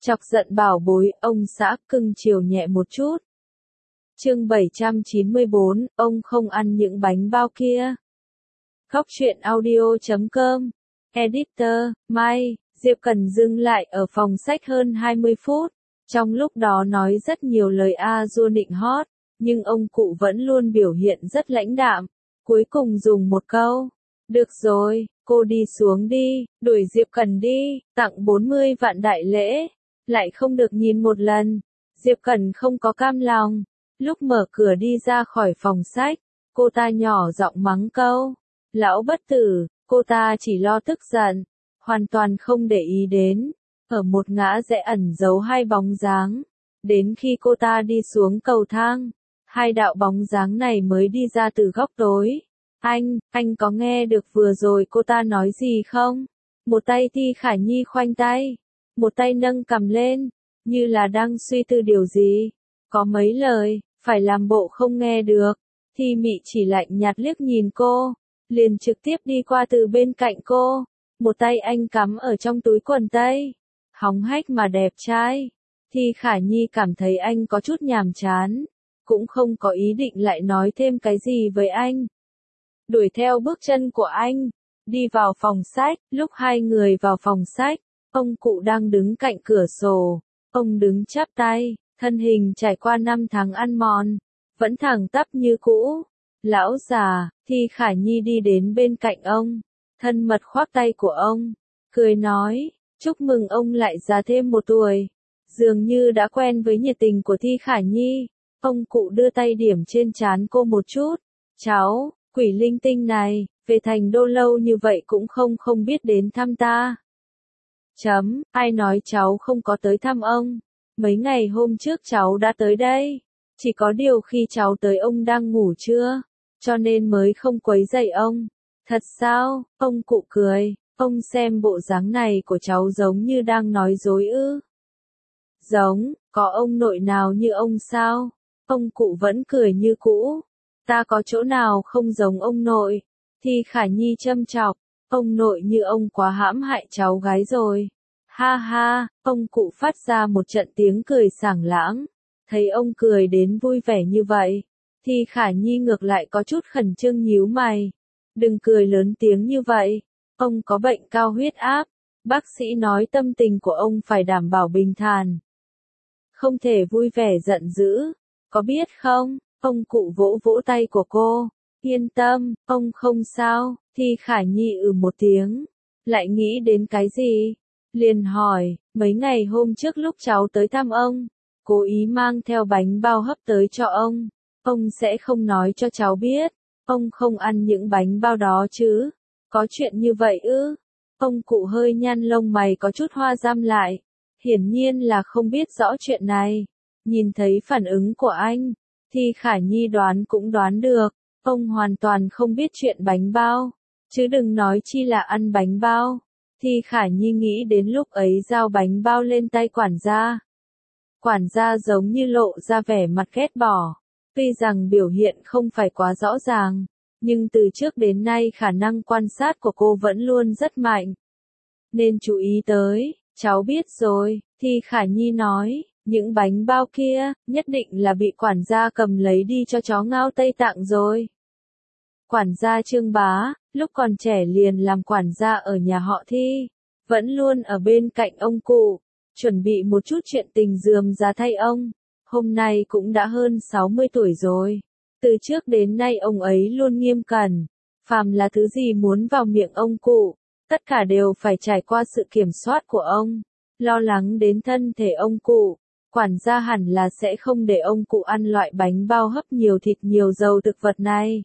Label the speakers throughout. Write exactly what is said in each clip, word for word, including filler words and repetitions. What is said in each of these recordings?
Speaker 1: Chọc giận bảo bối, ông xã cưng chiều nhẹ một chút. Chương bảy trăm chín mươi bốn, ông không ăn những bánh bao kia. Khóc chuyện audio chấm com. Editor, Mai, Diệp Cần dừng lại ở phòng sách hơn hai mươi phút. Trong lúc đó nói rất nhiều lời a dua nịnh hót, nhưng ông cụ vẫn luôn biểu hiện rất lãnh đạm. Cuối cùng dùng một câu, được rồi, cô đi xuống đi, đuổi Diệp Cần đi, tặng bốn mươi vạn đại lễ, lại không được nhìn một lần. Diệp Cần không có cam lòng. Lúc mở cửa đi ra khỏi phòng sách, cô ta nhỏ giọng mắng câu, lão bất tử, cô ta chỉ lo tức giận, hoàn toàn không để ý đến. Ở một ngã rẽ ẩn giấu hai bóng dáng. Đến khi cô ta đi xuống cầu thang, hai đạo bóng dáng này mới đi ra từ góc tối. Anh, anh có nghe được vừa rồi cô ta nói gì không? Một tay Thi Khả Nhi khoanh tay, một tay nâng cằm lên, như là đang suy tư điều gì. Có mấy lời, phải làm bộ không nghe được. Thi Mị chỉ lạnh nhạt liếc nhìn cô, liền trực tiếp đi qua từ bên cạnh cô. Một tay anh cắm ở trong túi quần tây, hóng hách mà đẹp trai. Thi Khả Nhi cảm thấy anh có chút nhàm chán, cũng không có ý định lại nói thêm cái gì với anh. Đuổi theo bước chân của anh, đi vào phòng sách. Lúc hai người vào phòng sách, ông cụ đang đứng cạnh cửa sổ. Ông đứng chắp tay, thân hình trải qua năm tháng ăn mòn, vẫn thẳng tắp như cũ. Lão già, Thi Khả Nhi đi đến bên cạnh ông, thân mật khoác tay của ông, cười nói, chúc mừng ông lại già thêm một tuổi. Dường như đã quen với nhiệt tình của Thi Khả Nhi, ông cụ đưa tay điểm trên trán cô một chút. Cháu, quỷ linh tinh này, về thành đô lâu như vậy cũng không không biết đến thăm ta. Chấm, ai nói cháu không có tới thăm ông? Mấy ngày hôm trước cháu đã tới đây. Chỉ có điều khi cháu tới ông đang ngủ trưa, cho nên mới không quấy rầy ông. Thật sao? Ông cụ cười, ông xem bộ dáng này của cháu giống như đang nói dối ư? Giống, có ông nội nào như ông sao? Ông cụ vẫn cười như cũ. Ta có chỗ nào không giống ông nội? Thi Khả Nhi châm chọc, ông nội như ông quá hãm hại cháu gái rồi. Ha ha, ông cụ phát ra một trận tiếng cười sảng lãng. Thấy ông cười đến vui vẻ như vậy, Thi Khả Nhi ngược lại có chút khẩn trương nhíu mày. Đừng cười lớn tiếng như vậy, ông có bệnh cao huyết áp, bác sĩ nói tâm tình của ông phải đảm bảo bình thản. Không thể vui vẻ giận dữ, có biết không? Ông cụ vỗ vỗ tay của cô, yên tâm, ông không sao. Thi Khả Nhi ừ một tiếng, lại nghĩ đến cái gì? Liền hỏi, mấy ngày hôm trước lúc cháu tới thăm ông, cố ý mang theo bánh bao hấp tới cho ông, ông sẽ không nói cho cháu biết, ông không ăn những bánh bao đó chứ? Có chuyện như vậy ư? Ông cụ hơi nhăn lông mày có chút hoa răm lại, hiển nhiên là không biết rõ chuyện này. Nhìn thấy phản ứng của anh, Thi Khả Nhi đoán cũng đoán được, ông hoàn toàn không biết chuyện bánh bao, chứ đừng nói chi là ăn bánh bao. Thi Khả Nhi nghĩ đến lúc ấy giao bánh bao lên tay quản gia. Quản gia giống như lộ ra vẻ mặt ghét bỏ. Tuy rằng biểu hiện không phải quá rõ ràng, nhưng từ trước đến nay khả năng quan sát của cô vẫn luôn rất mạnh. Nên chú ý tới, cháu biết rồi, Thi Khả Nhi nói, những bánh bao kia, nhất định là bị quản gia cầm lấy đi cho chó ngao Tây Tạng rồi. Quản gia Trương Bá, lúc còn trẻ liền làm quản gia ở nhà họ Thi, vẫn luôn ở bên cạnh ông cụ, chuẩn bị một chút chuyện tình rườm rà thay ông. Hôm nay cũng đã hơn sáu mươi tuổi rồi. Từ trước đến nay ông ấy luôn nghiêm cẩn, phàm là thứ gì muốn vào miệng ông cụ, tất cả đều phải trải qua sự kiểm soát của ông. Lo lắng đến thân thể ông cụ, quản gia hẳn là sẽ không để ông cụ ăn loại bánh bao hấp nhiều thịt nhiều dầu thực vật này.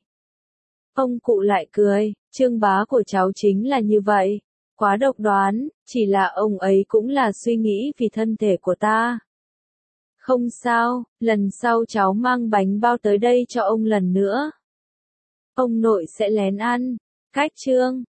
Speaker 1: Ông cụ lại cười, Trương Bá của cháu chính là như vậy, quá độc đoán, chỉ là ông ấy cũng là suy nghĩ vì thân thể của ta. Không sao, lần sau cháu mang bánh bao tới đây cho ông lần nữa. Ông nội sẽ lén ăn. Cách chương